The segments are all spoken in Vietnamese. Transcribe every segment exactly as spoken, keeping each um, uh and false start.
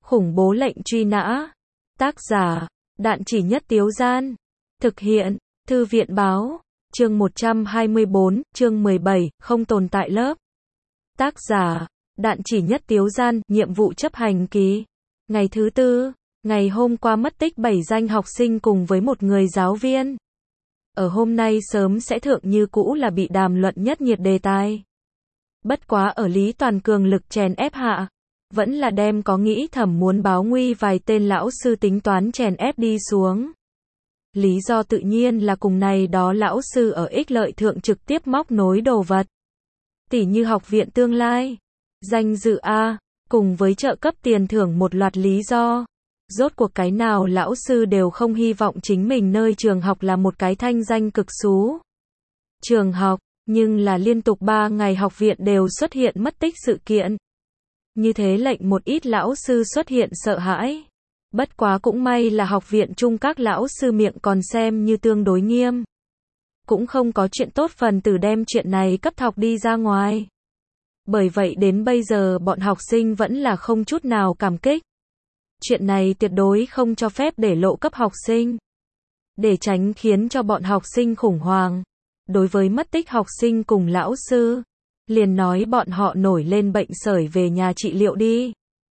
Khủng bố lệnh truy nã. Tác giả, Đạn Chỉ Nhất Tiếu Gian. Thực hiện, Thư viện Báo. Chương một trăm hai mươi bốn, chương mười bảy, không tồn tại lớp. Tác giả, Đạn Chỉ Nhất Tiếu Gian. Nhiệm vụ chấp hành ký. Ngày thứ tư, ngày hôm qua mất tích bảy danh học sinh cùng với một người giáo viên. Ở hôm nay sớm sẽ thượng như cũ là bị đàm luận nhất nhiệt đề tài. Bất quá ở Lý Toàn cường lực chèn ép hạ, vẫn là đem có nghĩ thầm muốn báo nguy vài tên lão sư tính toán chèn ép đi xuống. Lý do tự nhiên là cùng này đó lão sư ở ích lợi thượng trực tiếp móc nối đồ vật. Tỉ như học viện tương lai, danh dự A, cùng với trợ cấp tiền thưởng một loạt lý do. Rốt cuộc cái nào lão sư đều không hy vọng chính mình nơi trường học là một cái thanh danh cực xú trường học, nhưng là liên tục ba ngày học viện đều xuất hiện mất tích sự kiện. Như thế lệnh một ít lão sư xuất hiện sợ hãi. Bất quá cũng may là học viện chung các lão sư miệng còn xem như tương đối nghiêm. Cũng không có chuyện tốt phần tử đem chuyện này cấp thọc đi ra ngoài. Bởi vậy đến bây giờ bọn học sinh vẫn là không chút nào cảm kích. Chuyện này tuyệt đối không cho phép để lộ cấp học sinh. Để tránh khiến cho bọn học sinh khủng hoảng. Đối với mất tích học sinh cùng lão sư, liền nói bọn họ nổi lên bệnh sởi về nhà trị liệu đi.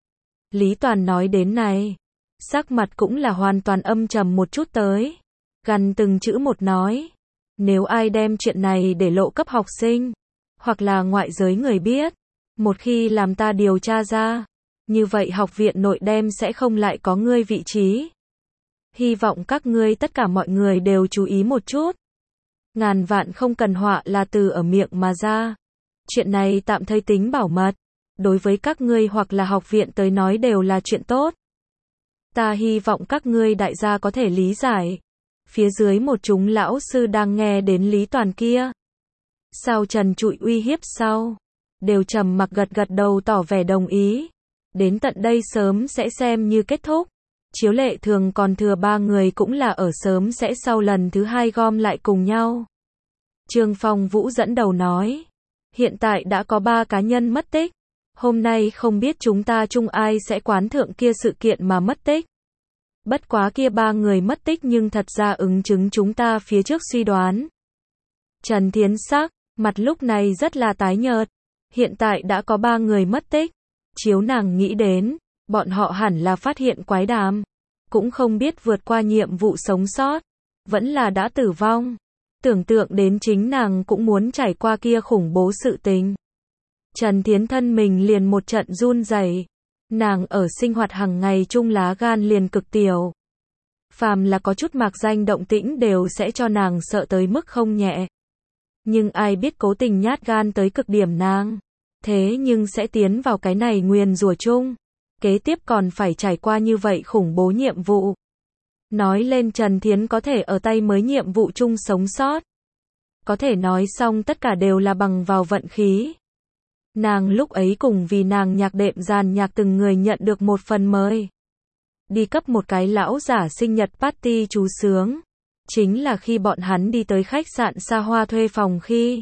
Lý Toàn nói đến này, sắc mặt cũng là hoàn toàn âm trầm một chút tới. Gần từng chữ một nói, nếu ai đem chuyện này để lộ cấp học sinh, hoặc là ngoại giới người biết, một khi làm ta điều tra ra, như vậy học viện nội đem sẽ không lại có ngươi vị trí. Hy vọng các ngươi tất cả mọi người đều chú ý một chút. Ngàn vạn không cần họa là từ ở miệng mà ra. Chuyện này tạm thời tính bảo mật. Đối với các ngươi hoặc là học viện tới nói đều là chuyện tốt. Ta hy vọng các ngươi đại gia có thể lý giải. Phía dưới một chúng lão sư đang nghe đến Lý Toàn kia. Sau trần trụi uy hiếp sau, đều trầm mặc gật gật đầu tỏ vẻ đồng ý. Đến tận đây sớm sẽ xem như kết thúc. Chiếu lệ thường còn thừa ba người cũng là ở sớm sẽ sau lần thứ hai gom lại cùng nhau. Trương Phong Vũ dẫn đầu nói. Hiện tại đã có ba cá nhân mất tích. Hôm nay không biết chúng ta chung ai sẽ quán thượng kia sự kiện mà mất tích. Bất quá kia ba người mất tích nhưng thật ra ứng chứng chúng ta phía trước suy đoán. Trần Thiến sắc, mặt lúc này rất là tái nhợt. Hiện tại đã có ba người mất tích. Chiếu nàng nghĩ đến, bọn họ hẳn là phát hiện quái đàm. Cũng không biết vượt qua nhiệm vụ sống sót. Vẫn là đã tử vong. Tưởng tượng đến chính nàng cũng muốn trải qua kia khủng bố sự tình. Trần Thiến thân mình liền một trận run rẩy. Nàng ở sinh hoạt hàng ngày chung lá gan liền cực tiểu. Phàm là có chút mạc danh động tĩnh đều sẽ cho nàng sợ tới mức không nhẹ. Nhưng ai biết cố tình nhát gan tới cực điểm nàng. Thế nhưng sẽ tiến vào cái này nguyền rủa chung. Kế tiếp còn phải trải qua như vậy khủng bố nhiệm vụ. Nói lên Trần Thiến có thể ở tay mới nhiệm vụ chung sống sót. Có thể nói xong tất cả đều là bằng vào vận khí. Nàng lúc ấy cùng vì nàng nhạc đệm giàn nhạc từng người nhận được một phần mời. Đi cấp một cái lão giả sinh nhật party chú sướng. Chính là khi bọn hắn đi tới khách sạn xa hoa thuê phòng khi.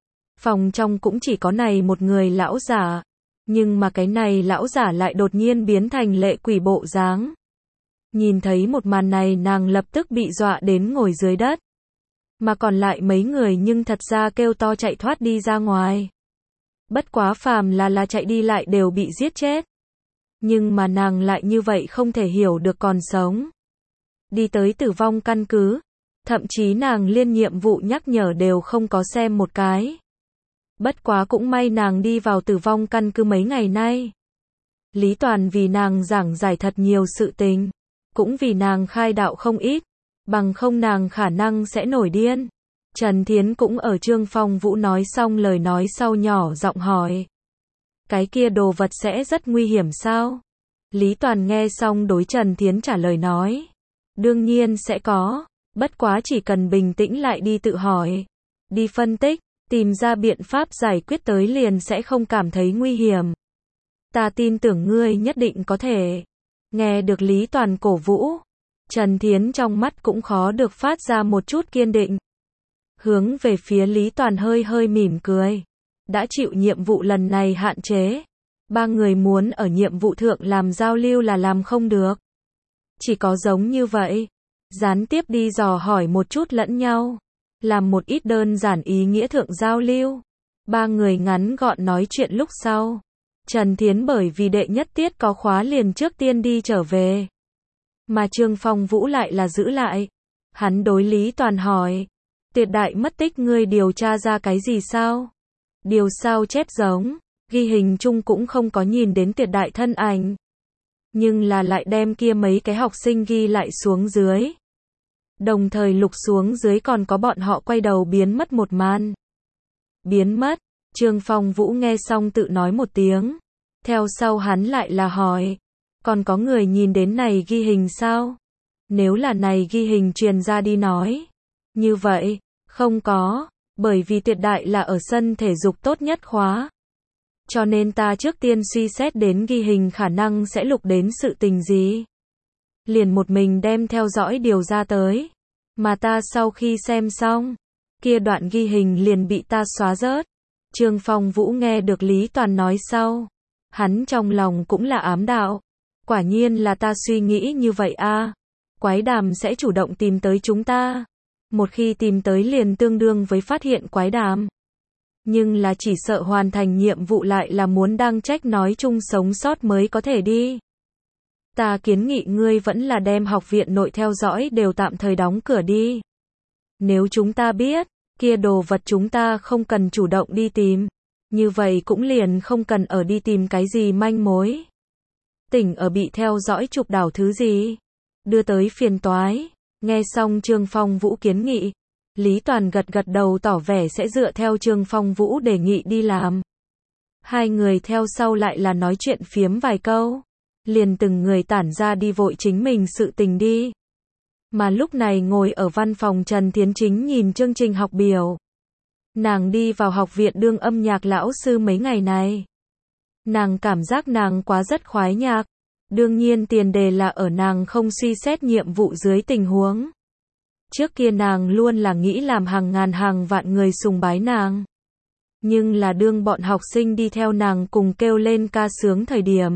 Phòng trong cũng chỉ có này một người lão giả. Nhưng mà cái này lão giả lại đột nhiên biến thành lệ quỷ bộ dáng. Nhìn thấy một màn này nàng lập tức bị dọa đến ngồi dưới đất. Mà còn lại mấy người nhưng thật ra kêu to chạy thoát đi ra ngoài. Bất quá phàm là là chạy đi lại đều bị giết chết. Nhưng mà nàng lại như vậy không thể hiểu được còn sống. Đi tới tử vong căn cứ. Thậm chí nàng liên nhiệm vụ nhắc nhở đều không có xem một cái. Bất quá cũng may nàng đi vào tử vong căn cứ mấy ngày nay. Lý Toàn vì nàng giảng giải thật nhiều sự tình. Cũng vì nàng khai đạo không ít. Bằng không nàng khả năng sẽ nổi điên. Trần Thiến cũng ở Trương Phong Vũ nói xong lời nói sau nhỏ giọng hỏi. Cái kia đồ vật sẽ rất nguy hiểm sao? Lý Toàn nghe xong đối Trần Thiến trả lời nói. Đương nhiên sẽ có. Bất quá chỉ cần bình tĩnh lại đi tự hỏi. Đi phân tích. Tìm ra biện pháp giải quyết tới liền sẽ không cảm thấy nguy hiểm. Ta tin tưởng ngươi nhất định có thể. Nghe được Lý Toàn cổ vũ. Trần Thiến trong mắt cũng khó được phát ra một chút kiên định. Hướng về phía Lý Toàn hơi hơi mỉm cười. Đã chịu nhiệm vụ lần này hạn chế. Ba người muốn ở nhiệm vụ thượng làm giao lưu là làm không được. Chỉ có giống như vậy, gián tiếp đi dò hỏi một chút lẫn nhau, làm một ít đơn giản ý nghĩa thượng giao lưu. Ba người ngắn gọn nói chuyện lúc sau. Trần Thiến bởi vì đệ nhất tiết có khóa liền trước tiên đi trở về. Mà Trương Phong Vũ lại là giữ lại. Hắn đối Lý Toàn hỏi. Tuyệt đại mất tích ngươi điều tra ra cái gì sao? Điều sao chép giống, ghi hình chung cũng không có nhìn đến tuyệt đại thân ảnh. Nhưng là lại đem kia mấy cái học sinh ghi lại xuống dưới. Đồng thời lục xuống dưới còn có bọn họ quay đầu biến mất một màn. Biến mất, Trương Phong Vũ nghe xong tự nói một tiếng. Theo sau hắn lại là hỏi. Còn có người nhìn đến này ghi hình sao? Nếu là này ghi hình truyền ra đi nói. Như vậy, không có, bởi vì tuyệt đại là ở sân thể dục tốt nhất khóa. Cho nên ta trước tiên suy xét đến ghi hình khả năng sẽ lục đến sự tình gì. Liền một mình đem theo dõi điều ra tới. Mà ta sau khi xem xong, kia đoạn ghi hình liền bị ta xóa rớt. Trương Phong Vũ nghe được Lý Toàn nói sau. Hắn trong lòng cũng là ám đạo. Quả nhiên là ta suy nghĩ như vậy a. Quái đàm sẽ chủ động tìm tới chúng ta. Một khi tìm tới liền tương đương với phát hiện quái đàm. Nhưng là chỉ sợ hoàn thành nhiệm vụ lại là muốn đang trách nói chung sống sót mới có thể đi. Ta kiến nghị ngươi vẫn là đem học viện nội theo dõi đều tạm thời đóng cửa đi. Nếu chúng ta biết, kia đồ vật chúng ta không cần chủ động đi tìm. Như vậy cũng liền không cần ở đi tìm cái gì manh mối. Tỉnh ở bị theo dõi trục đảo thứ gì. Đưa tới phiền toái. Nghe xong Trương Phong Vũ kiến nghị. Lý Toàn gật gật đầu tỏ vẻ sẽ dựa theo Trương Phong Vũ đề nghị đi làm. Hai người theo sau lại là nói chuyện phiếm vài câu. Liền từng người tản ra đi vội chính mình sự tình đi. Mà lúc này ngồi ở văn phòng Trần Thiến chính nhìn chương trình học biểu. Nàng đi vào học viện đương âm nhạc lão sư mấy ngày này. Nàng cảm giác nàng quá rất khoái nhạc. Đương nhiên tiền đề là ở nàng không suy xét nhiệm vụ dưới tình huống. Trước kia nàng luôn là nghĩ làm hàng ngàn hàng vạn người sùng bái nàng. Nhưng là đương bọn học sinh đi theo nàng cùng kêu lên ca sướng thời điểm.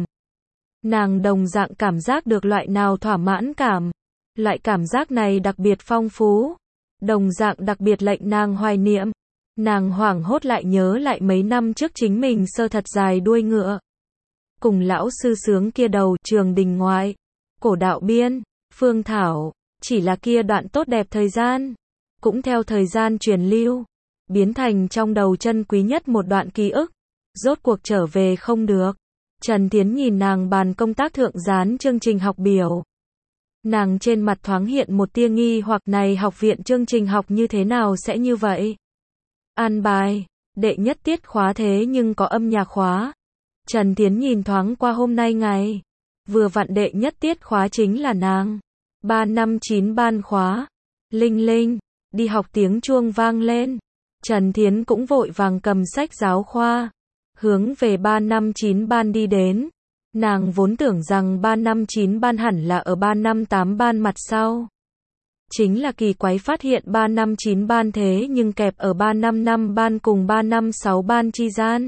Nàng đồng dạng cảm giác được loại nào thỏa mãn cảm. Loại cảm giác này đặc biệt phong phú. Đồng dạng đặc biệt lệnh nàng hoài niệm. Nàng hoảng hốt lại nhớ lại mấy năm trước chính mình sơ thật dài đuôi ngựa. Cùng lão sư sướng kia đầu trường đình ngoại. Cổ đạo biên, phương thảo. Chỉ là kia đoạn tốt đẹp thời gian. Cũng theo thời gian truyền lưu. Biến thành trong đầu chân quý nhất một đoạn ký ức. Rốt cuộc trở về không được. Trần Thiến nhìn nàng bàn công tác thượng dán chương trình học biểu. Nàng trên mặt thoáng hiện một tia nghi hoặc này học viện chương trình học như thế nào sẽ như vậy? An bài, đệ nhất tiết khóa thế nhưng có âm nhạc khóa. Trần Thiến nhìn thoáng qua hôm nay ngày. Vừa vặn đệ nhất tiết khóa chính là nàng. ba năm chín ban khóa. Linh linh, đi học tiếng chuông vang lên. Trần Thiến cũng vội vàng cầm sách giáo khoa. Hướng về ba năm chín ban đi đến. Nàng vốn tưởng rằng ba năm chín ban hẳn là ở ba năm tám ban mặt sau. Chính là kỳ quái phát hiện ba năm chín ban thế nhưng kẹp ở ba năm năm ban cùng ba năm sáu ban chi gian.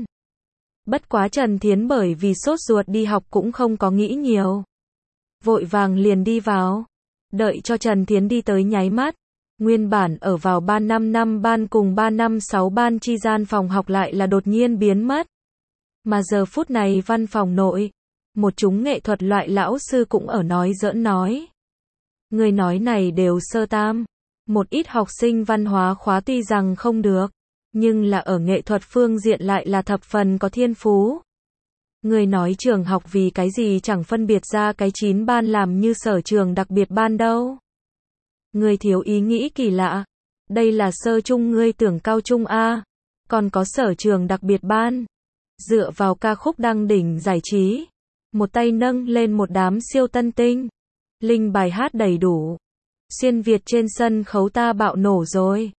Bất quá Trần Thiến bởi vì sốt ruột đi học cũng không có nghĩ nhiều. Vội vàng liền đi vào. Đợi cho Trần Thiến đi tới nháy mắt. Nguyên bản ở vào ba năm năm ban cùng ba năm sáu ban chi gian phòng học lại là đột nhiên biến mất. Mà giờ phút này văn phòng nội. Một chúng nghệ thuật loại lão sư cũng ở nói giỡn nói. Người nói này đều sơ tam. Một ít học sinh văn hóa khóa tuy rằng không được. Nhưng là ở nghệ thuật phương diện lại là thập phần có thiên phú. Người nói trường học vì cái gì chẳng phân biệt ra cái chín ban làm như sở trường đặc biệt ban đâu. Người thiếu ý nghĩ kỳ lạ. Đây là sơ trung ngươi tưởng cao trung A. Còn có sở trường đặc biệt ban. Dựa vào ca khúc đăng đỉnh giải trí. Một tay nâng lên một đám siêu tân tinh. Linh bài hát đầy đủ. Xuyên Việt trên sân khấu ta bạo nổ rồi.